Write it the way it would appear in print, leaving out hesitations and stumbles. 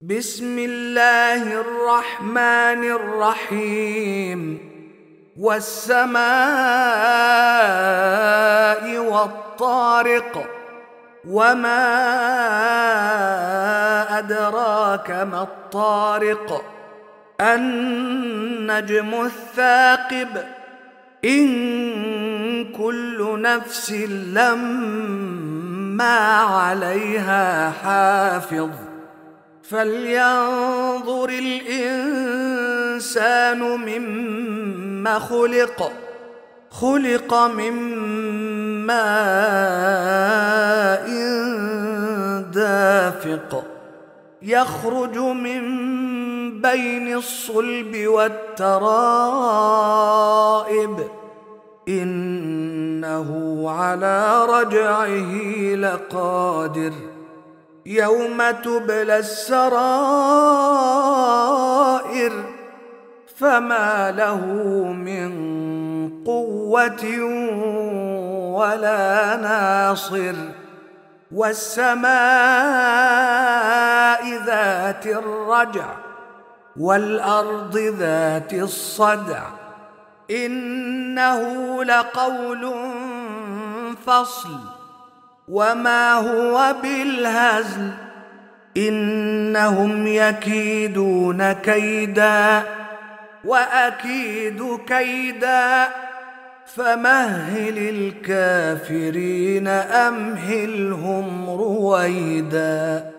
بسم الله الرحمن الرحيم والسماء والطارق وما أدراك ما الطارق النجم الثاقب إن كل نفس لما عليها حافظ فلينظر الإنسان مما خلق من ماء دافق يخرج من بين الصلب والترائب إنه على رجعه لقادر يوم تبلى السرائر فما له من قوة ولا ناصر والسماء ذات الرجع والأرض ذات الصدع إنه لقول فصل وما هو بالهزل إنهم يكيدون كيدا وأكيد كيدا فمهل الكافرين أمهلهم رويدا.